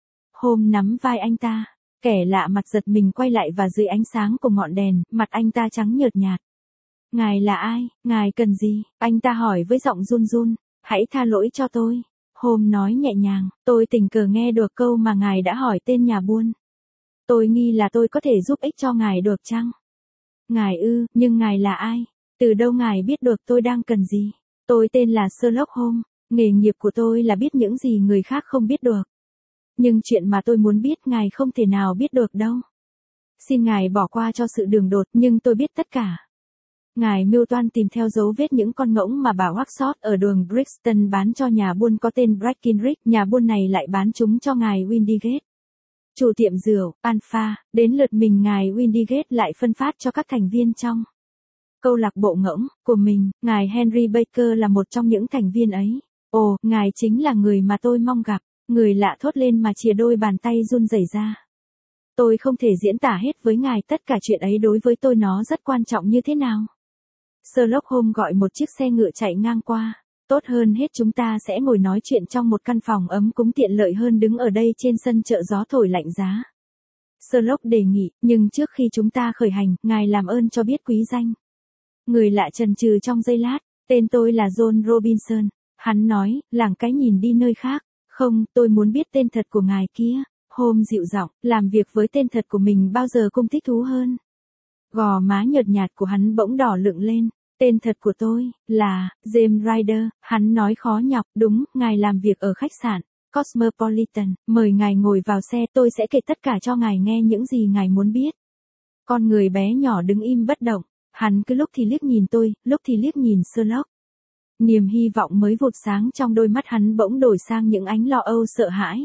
[SPEAKER 1] Hôm nắm vai anh ta. Kẻ lạ mặt giật mình quay lại và dưới ánh sáng của ngọn đèn, mặt anh ta trắng nhợt nhạt. Ngài là ai, ngài cần gì? Anh ta hỏi với giọng run run. Hãy tha lỗi cho tôi. Hôm nói nhẹ nhàng, tôi tình cờ nghe được câu mà ngài đã hỏi tên nhà buôn. Tôi nghi là tôi có thể giúp ích cho ngài được chăng? Ngài ư, nhưng ngài là ai? Từ đâu ngài biết được tôi đang cần gì? Tôi tên là Sherlock Holmes, nghề nghiệp của tôi là biết những gì người khác không biết được. Nhưng chuyện mà tôi muốn biết ngài không thể nào biết được đâu. Xin ngài bỏ qua cho sự đường đột, nhưng tôi biết tất cả. Ngài mưu toan tìm theo dấu vết những con ngỗng mà bà Workshop ở đường Brixton bán cho nhà buôn có tên Breckinridge, nhà buôn này lại bán chúng cho ngài Windigate. Chủ tiệm rượu, Alpha, đến lượt mình ngài Windigate lại phân phát cho các thành viên trong câu lạc bộ ngỗng của mình, ngài Henry Baker là một trong những thành viên ấy. Ồ, ngài chính là người mà tôi mong gặp, người lạ thốt lên mà chìa đôi bàn tay run rẩy ra. Tôi không thể diễn tả hết với ngài tất cả chuyện ấy đối với tôi nó rất quan trọng như thế nào. Sherlock Holmes gọi một chiếc xe ngựa chạy ngang qua. Tốt hơn hết chúng ta sẽ ngồi nói chuyện trong một căn phòng ấm cúng tiện lợi hơn đứng ở đây trên sân chợ gió thổi lạnh giá. Sherlock đề nghị, nhưng trước khi chúng ta khởi hành, ngài làm ơn cho biết quý danh. Người lạ chần chừ trong giây lát, tên tôi là John Robinson. Hắn nói, lảng cái nhìn đi nơi khác. Không, tôi muốn biết tên thật của ngài kia. Holmes dịu giọng, làm việc với tên thật của mình bao giờ cũng thích thú hơn. Gò má nhợt nhạt của hắn bỗng đỏ lựng lên. Tên thật của tôi, là, James Ryder, hắn nói khó nhọc, đúng, ngài làm việc ở khách sạn, Cosmopolitan, mời ngài ngồi vào xe, tôi sẽ kể tất cả cho ngài nghe những gì ngài muốn biết. Con người bé nhỏ đứng im bất động, hắn cứ lúc thì liếc nhìn tôi, lúc thì liếc nhìn Sherlock. Niềm hy vọng mới vụt sáng trong đôi mắt hắn bỗng đổi sang những ánh lo âu sợ hãi.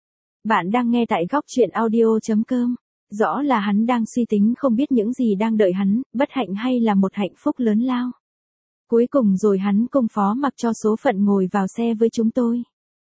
[SPEAKER 1] Bạn đang nghe tại góc truyện audio chấm com. Rõ là hắn đang suy tính không biết những gì đang đợi hắn, bất hạnh hay là một hạnh phúc lớn lao. Cuối cùng rồi hắn công phó mặc cho số phận ngồi vào xe với chúng tôi.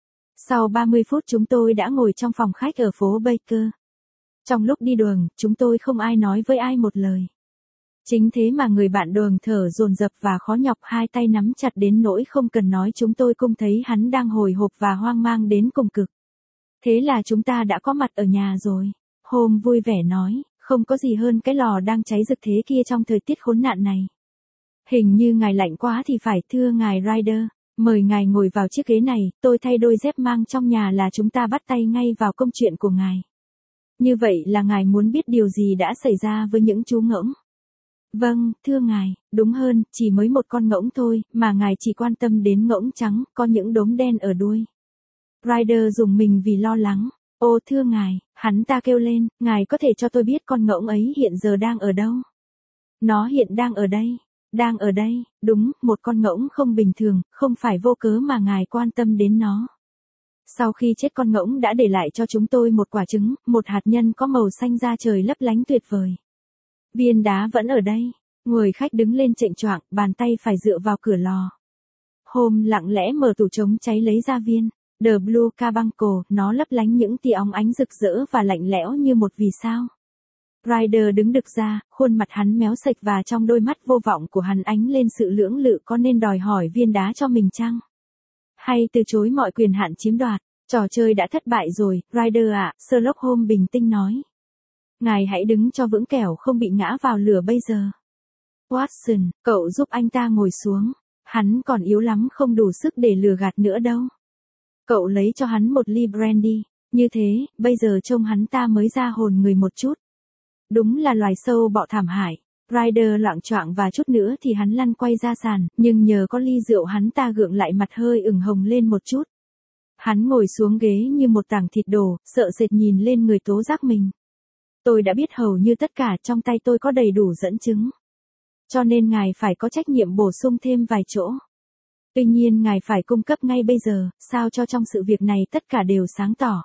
[SPEAKER 1] Sau ba mươi phút chúng tôi đã ngồi trong phòng khách ở phố Baker. Trong lúc đi đường, chúng tôi không ai nói với ai một lời. Chính thế mà người bạn đường thở dồn dập và khó nhọc, hai tay nắm chặt đến nỗi không cần nói chúng tôi cũng thấy hắn đang hồi hộp và hoang mang đến cùng cực. Thế là chúng ta đã có mặt ở nhà rồi. Holmes vui vẻ nói, không có gì hơn cái lò đang cháy rực thế kia trong thời tiết khốn nạn này. Hình như ngài lạnh quá thì phải, thưa ngài Ryder. Mời ngài ngồi vào chiếc ghế này, tôi thay đôi dép mang trong nhà là chúng ta bắt tay ngay vào công chuyện của ngài. Như vậy là ngài muốn biết điều gì đã xảy ra với những chú ngỗng? Vâng, thưa ngài, đúng hơn, chỉ mới một con ngỗng thôi, mà ngài chỉ quan tâm đến ngỗng trắng, có những đốm đen ở đuôi. Ryder rùng mình vì lo lắng. Ô thưa ngài, hắn ta kêu lên, ngài có thể cho tôi biết con ngỗng ấy hiện giờ đang ở đâu? Nó hiện đang ở đây, đang ở đây, đúng, một con ngỗng không bình thường, không phải vô cớ mà ngài quan tâm đến nó. Sau khi chết con ngỗng đã để lại cho chúng tôi một quả trứng, một hạt nhân có màu xanh da trời lấp lánh tuyệt vời. Viên đá vẫn ở đây, người khách đứng lên chệnh choạng, bàn tay phải dựa vào cửa lò. Holmes lặng lẽ mở tủ chống cháy lấy ra viên. The Blue Carbuncle, nó lấp lánh những tia óng ánh rực rỡ và lạnh lẽo như một vì sao. Ryder đứng đực ra, khuôn mặt hắn méo sạch và trong đôi mắt vô vọng của hắn ánh lên sự lưỡng lự, có nên đòi hỏi viên đá cho mình chăng? Hay từ chối mọi quyền hạn chiếm đoạt, trò chơi đã thất bại rồi, Ryder ạ, Sherlock Holmes bình tĩnh nói. Ngài hãy đứng cho vững kẻo không bị ngã vào lửa bây giờ. Watson, cậu giúp anh ta ngồi xuống, hắn còn yếu lắm không đủ sức để lừa gạt nữa đâu. Cậu lấy cho hắn một ly brandy, như thế, bây giờ trông hắn ta mới ra hồn người một chút. Đúng là loài sâu bọ thảm hại. Ryder loạng choạng và chút nữa thì hắn lăn quay ra sàn, nhưng nhờ có ly rượu hắn ta gượng lại, mặt hơi ửng hồng lên một chút. Hắn ngồi xuống ghế như một tảng thịt đổ, sợ sệt nhìn lên người tố giác mình. Tôi đã biết hầu như tất cả, trong tay tôi có đầy đủ dẫn chứng. Cho nên ngài phải có trách nhiệm bổ sung thêm vài chỗ. Tuy nhiên ngài phải cung cấp ngay bây giờ, sao cho trong sự việc này tất cả đều sáng tỏ.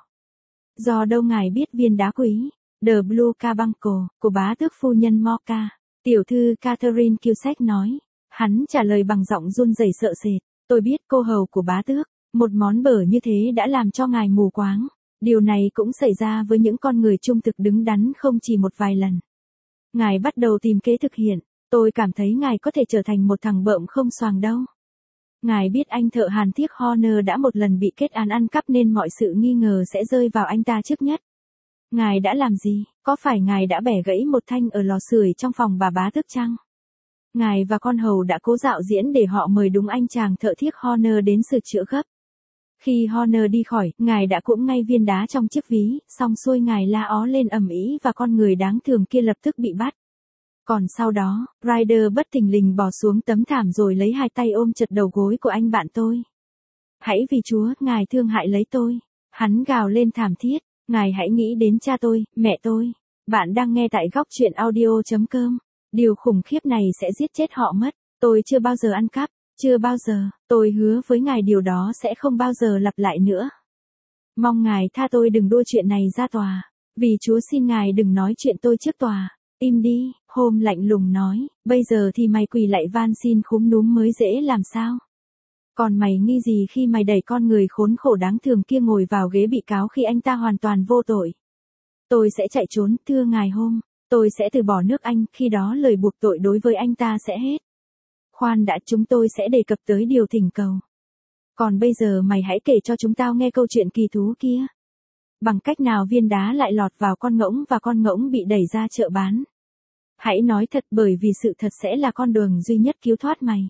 [SPEAKER 1] Do đâu ngài biết viên đá quý, The Blue Carbuncle, của bá tước phu nhân Mocha? Tiểu thư Catherine Cusack nói. Hắn trả lời bằng giọng run rẩy sợ sệt. Tôi biết, cô hầu của bá tước. Một món bở như thế đã làm cho ngài mù quáng. Điều này cũng xảy ra với những con người trung thực đứng đắn không chỉ một vài lần. Ngài bắt đầu tìm kế thực hiện. Tôi cảm thấy ngài có thể trở thành một thằng bợm không xoàng đâu. Ngài biết anh thợ hàn thiếc Horner đã một lần bị kết án ăn cắp nên mọi sự nghi ngờ sẽ rơi vào anh ta trước nhất. Ngài đã làm gì? Có phải ngài đã bẻ gãy một thanh ở lò sưởi trong phòng bà bá tước chăng? Ngài và con hầu đã cố dạo diễn để họ mời đúng anh chàng thợ thiếc Horner đến sửa chữa gấp. Khi Horner đi khỏi, ngài đã cũm ngay viên đá trong chiếc ví, xong xuôi ngài la ó lên ầm ĩ và con người đáng thương kia lập tức bị bắt. Còn sau đó, Ryder bất thình lình bò xuống tấm thảm rồi lấy hai tay ôm chặt đầu gối của anh bạn tôi. Hãy vì Chúa, ngài thương hại lấy tôi. Hắn gào lên thảm thiết, ngài hãy nghĩ đến cha tôi, mẹ tôi. Bạn đang nghe tại góc truyện audio chấm com. Điều khủng khiếp này sẽ giết chết họ mất. Tôi chưa bao giờ ăn cắp, chưa bao giờ, tôi hứa với ngài điều đó sẽ không bao giờ lặp lại nữa. Mong ngài tha tôi đừng đua chuyện này ra tòa. Vì Chúa xin ngài đừng nói chuyện tôi trước tòa. Im đi, Holmes lạnh lùng nói, bây giờ thì mày quỳ lạy van xin khúm núm mới dễ làm sao? Còn mày nghi gì khi mày đẩy con người khốn khổ đáng thương kia ngồi vào ghế bị cáo khi anh ta hoàn toàn vô tội? Tôi sẽ chạy trốn, thưa ngài Holmes. Tôi sẽ từ bỏ nước Anh, khi đó lời buộc tội đối với anh ta sẽ hết. Khoan đã, chúng tôi sẽ đề cập tới điều thỉnh cầu. Còn bây giờ mày hãy kể cho chúng tao nghe câu chuyện kỳ thú kia. Bằng cách nào viên đá lại lọt vào con ngỗng và con ngỗng bị đẩy ra chợ bán? Hãy nói thật, bởi vì sự thật sẽ là con đường duy nhất cứu thoát mày.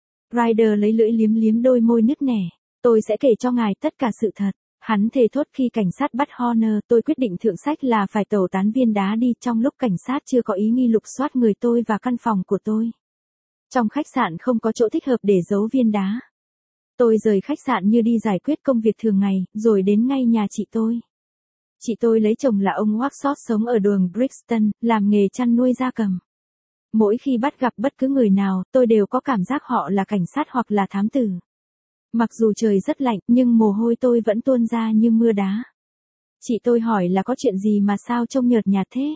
[SPEAKER 1] Ryder lấy lưỡi liếm liếm đôi môi nứt nẻ. Tôi sẽ kể cho ngài tất cả sự thật. Hắn thề thốt khi cảnh sát bắt Horner. Tôi quyết định thượng sách là phải tẩu tán viên đá đi trong lúc cảnh sát chưa có ý nghi lục soát người tôi và căn phòng của tôi. Trong khách sạn không có chỗ thích hợp để giấu viên đá. Tôi rời khách sạn như đi giải quyết công việc thường ngày, rồi đến ngay nhà chị tôi. Chị tôi lấy chồng là ông Waxshot sống ở đường Brixton, làm nghề chăn nuôi gia cầm. Mỗi khi bắt gặp bất cứ người nào, tôi đều có cảm giác họ là cảnh sát hoặc là thám tử. Mặc dù trời rất lạnh, nhưng mồ hôi tôi vẫn tuôn ra như mưa đá. Chị tôi hỏi là có chuyện gì mà sao trông nhợt nhạt thế?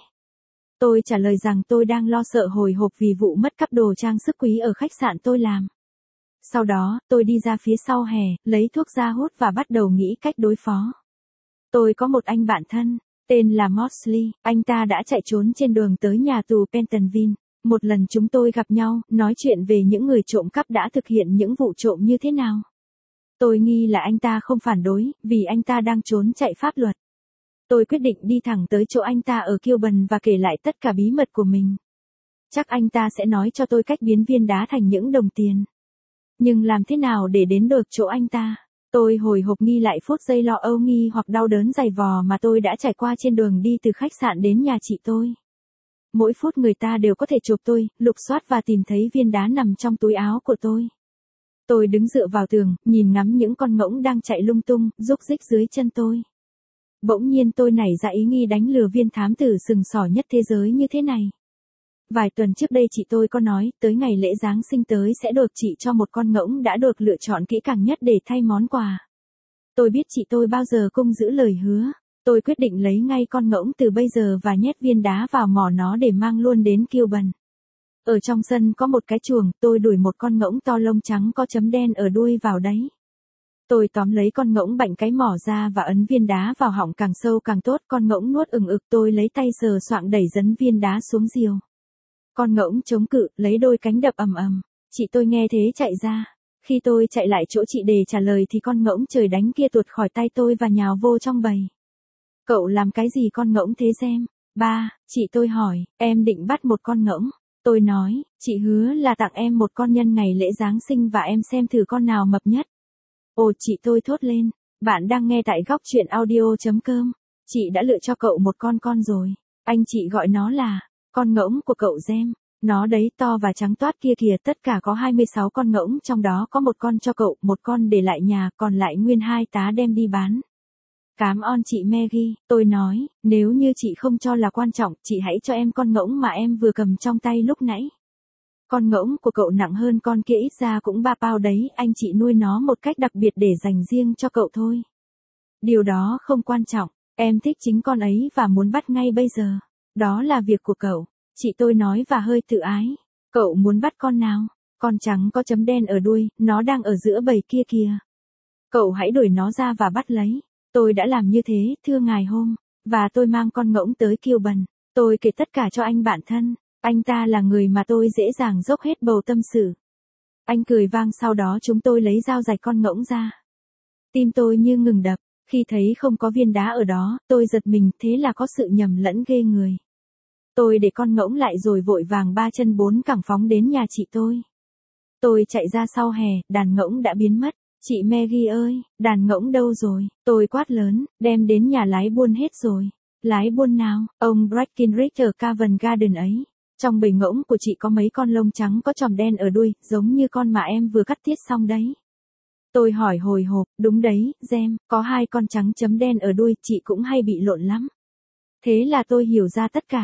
[SPEAKER 1] Tôi trả lời rằng tôi đang lo sợ hồi hộp vì vụ mất cắp đồ trang sức quý ở khách sạn tôi làm. Sau đó, tôi đi ra phía sau hè, lấy thuốc ra hút và bắt đầu nghĩ cách đối phó. Tôi có một anh bạn thân, tên là Mosley, anh ta đã chạy trốn trên đường tới nhà tù Pentonville. Một lần chúng tôi gặp nhau, nói chuyện về những người trộm cắp đã thực hiện những vụ trộm như thế nào. Tôi nghi là anh ta không phản đối, vì anh ta đang trốn chạy pháp luật. Tôi quyết định đi thẳng tới chỗ anh ta ở Kilburn và kể lại tất cả bí mật của mình. Chắc anh ta sẽ nói cho tôi cách biến viên đá thành những đồng tiền. Nhưng làm thế nào để đến được chỗ anh ta? Tôi hồi hộp nghi lại phút giây lo âu nghi hoặc đau đớn dày vò mà tôi đã trải qua trên đường đi từ khách sạn đến nhà chị tôi. Mỗi phút người ta đều có thể chụp tôi, lục soát và tìm thấy viên đá nằm trong túi áo của tôi. Tôi đứng dựa vào tường, nhìn ngắm những con ngỗng đang chạy lung tung, rúc rích dưới chân tôi. Bỗng nhiên tôi nảy ra ý nghi đánh lừa viên thám tử sừng sỏ nhất thế giới như thế này. Vài tuần trước đây chị tôi có nói, tới ngày lễ Giáng sinh tới sẽ được chị cho một con ngỗng đã được lựa chọn kỹ càng nhất để thay món quà. Tôi biết chị tôi bao giờ không giữ lời hứa. Tôi quyết định lấy ngay con ngỗng từ bây giờ và nhét viên đá vào mỏ nó để mang luôn đến Kilburn. Ở trong sân có một cái chuồng, tôi đuổi một con ngỗng to lông trắng có chấm đen ở đuôi vào đấy. Tôi tóm lấy con ngỗng bạnh cái mỏ ra và ấn viên đá vào họng càng sâu càng tốt. Con ngỗng nuốt ừng ực, tôi lấy tay sờ soạng đẩy dấn viên đá xuống diều. Con ngỗng chống cự, lấy đôi cánh đập ầm ầm. Chị tôi nghe thế chạy ra. Khi tôi chạy lại chỗ chị để trả lời thì con ngỗng trời đánh kia tuột khỏi tay tôi và nhào vô trong bầy. Cậu làm cái gì con ngỗng thế xem? Ba, chị tôi hỏi, em định bắt một con ngỗng. Tôi nói, chị hứa là tặng em một con nhân ngày lễ Giáng sinh và em xem thử con nào mập nhất. Ồ, chị tôi thốt lên, bạn đang nghe tại góc truyện audio.com. Chị đã lựa cho cậu một con con rồi. Anh chị gọi nó là, con ngỗng của cậu Gem. Nó đấy to và trắng toát kia kìa, tất cả có hai mươi sáu con ngỗng, trong đó có một con cho cậu, một con để lại nhà, còn lại nguyên hai tá đem đi bán. Cám ơn chị Maggie, tôi nói, nếu như chị không cho là quan trọng, chị hãy cho em con ngỗng mà em vừa cầm trong tay lúc nãy. Con ngỗng của cậu nặng hơn con kia ít ra cũng ba pound đấy, anh chị nuôi nó một cách đặc biệt để dành riêng cho cậu thôi. Điều đó không quan trọng, em thích chính con ấy và muốn bắt ngay bây giờ. Đó là việc của cậu, chị tôi nói và hơi tự ái. Cậu muốn bắt con nào? Con trắng có chấm đen ở đuôi, nó đang ở giữa bầy kia kìa. Cậu hãy đuổi nó ra và bắt lấy. Tôi đã làm như thế, thưa ngài Holmes, và tôi mang con ngỗng tới Kilburn. Tôi kể tất cả cho anh bạn thân. Anh ta là người mà tôi dễ dàng dốc hết bầu tâm sự. Anh cười vang, sau đó chúng tôi lấy dao rạch con ngỗng ra. Tim tôi như ngừng đập, khi thấy không có viên đá ở đó, tôi giật mình, thế là có sự nhầm lẫn ghê người. Tôi để con ngỗng lại rồi vội vàng ba chân bốn cẳng phóng đến nhà chị tôi. Tôi chạy ra sau hè, đàn ngỗng đã biến mất. Chị Maggie ơi, đàn ngỗng đâu rồi? Tôi quát lớn, đem đến nhà lái buôn hết rồi. Lái buôn nào? Ông Breckinridge ở Covent Garden ấy. Trong bầy ngỗng của chị có mấy con lông trắng có chòm đen ở đuôi, giống như con mà em vừa cắt tiết xong đấy. Tôi hỏi hồi hộp, đúng đấy, Gem, có hai con trắng chấm đen ở đuôi, chị cũng hay bị lộn lắm. Thế là tôi hiểu ra tất cả.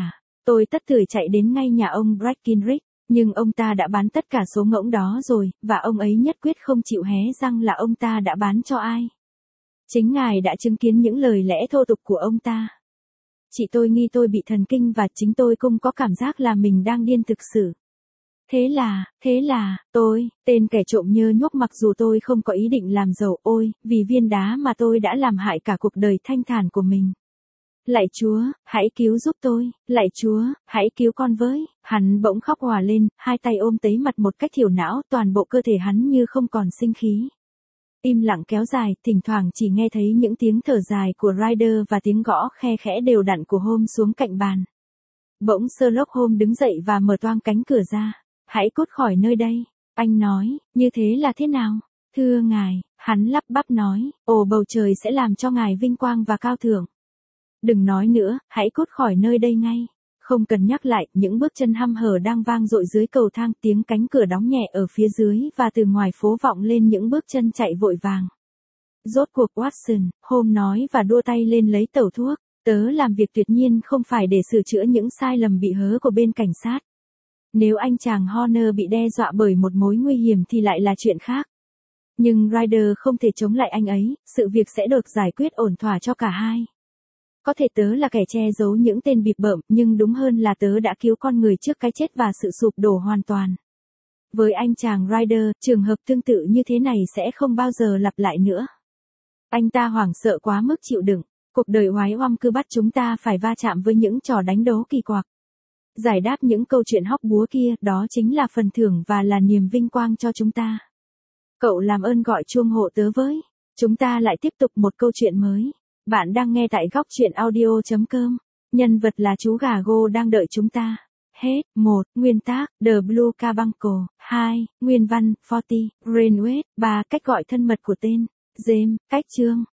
[SPEAKER 1] Tôi tất tưởi chạy đến ngay nhà ông Breckinridge, nhưng ông ta đã bán tất cả số ngỗng đó rồi, và ông ấy nhất quyết không chịu hé răng là ông ta đã bán cho ai. Chính ngài đã chứng kiến những lời lẽ thô tục của ông ta. Chị tôi nghi tôi bị thần kinh và chính tôi cũng có cảm giác là mình đang điên thực sự. Thế là, thế là, tôi, tên kẻ trộm nhơ nhuốc mặc dù tôi không có ý định làm giàu, ôi, vì viên đá mà tôi đã làm hại cả cuộc đời thanh thản của mình. Lạy Chúa, hãy cứu giúp tôi, lạy Chúa, hãy cứu con với, hắn bỗng khóc òa lên, hai tay ôm lấy mặt một cách thiểu não, toàn bộ cơ thể hắn như không còn sinh khí. Im lặng kéo dài, thỉnh thoảng chỉ nghe thấy những tiếng thở dài của Ryder và tiếng gõ khe khẽ đều đặn của Holmes xuống cạnh bàn. Bỗng Sherlock Holmes đứng dậy và mở toang cánh cửa ra. Hãy cút khỏi nơi đây, anh nói, như thế là thế nào? Thưa ngài, hắn lắp bắp nói, ồ bầu trời sẽ làm cho ngài vinh quang và cao thượng. Đừng nói nữa, hãy cút khỏi nơi đây ngay. Không cần nhắc lại, những bước chân hăm hở đang vang dội dưới cầu thang, tiếng cánh cửa đóng nhẹ ở phía dưới và từ ngoài phố vọng lên những bước chân chạy vội vàng. Rốt cuộc Watson, Holmes nói và đua tay lên lấy tẩu thuốc, tớ làm việc tuyệt nhiên không phải để sửa chữa những sai lầm bị hớ của bên cảnh sát. Nếu anh chàng Horner bị đe dọa bởi một mối nguy hiểm thì lại là chuyện khác. Nhưng Ryder không thể chống lại anh ấy, sự việc sẽ được giải quyết ổn thỏa cho cả hai. Có thể tớ là kẻ che giấu những tên bịp bợm, nhưng đúng hơn là tớ đã cứu con người trước cái chết và sự sụp đổ hoàn toàn. Với anh chàng Ryder, trường hợp tương tự như thế này sẽ không bao giờ lặp lại nữa. Anh ta hoảng sợ quá mức chịu đựng. Cuộc đời oái oăm cứ bắt chúng ta phải va chạm với những trò đánh đố kỳ quặc. Giải đáp những câu chuyện hóc búa kia, đó chính là phần thưởng và là niềm vinh quang cho chúng ta. Cậu làm ơn gọi chuông hộ tớ với. Chúng ta lại tiếp tục một câu chuyện mới. Bạn đang nghe tại góc truyện audio chấm com. Nhân vật là chú gà Go đang đợi chúng ta. Hết. một. Nguyên tác, The Blue Carbuncle. hai. Nguyên văn, Forty. Rainway. ba. Cách gọi thân mật của tên. James. Cách chương.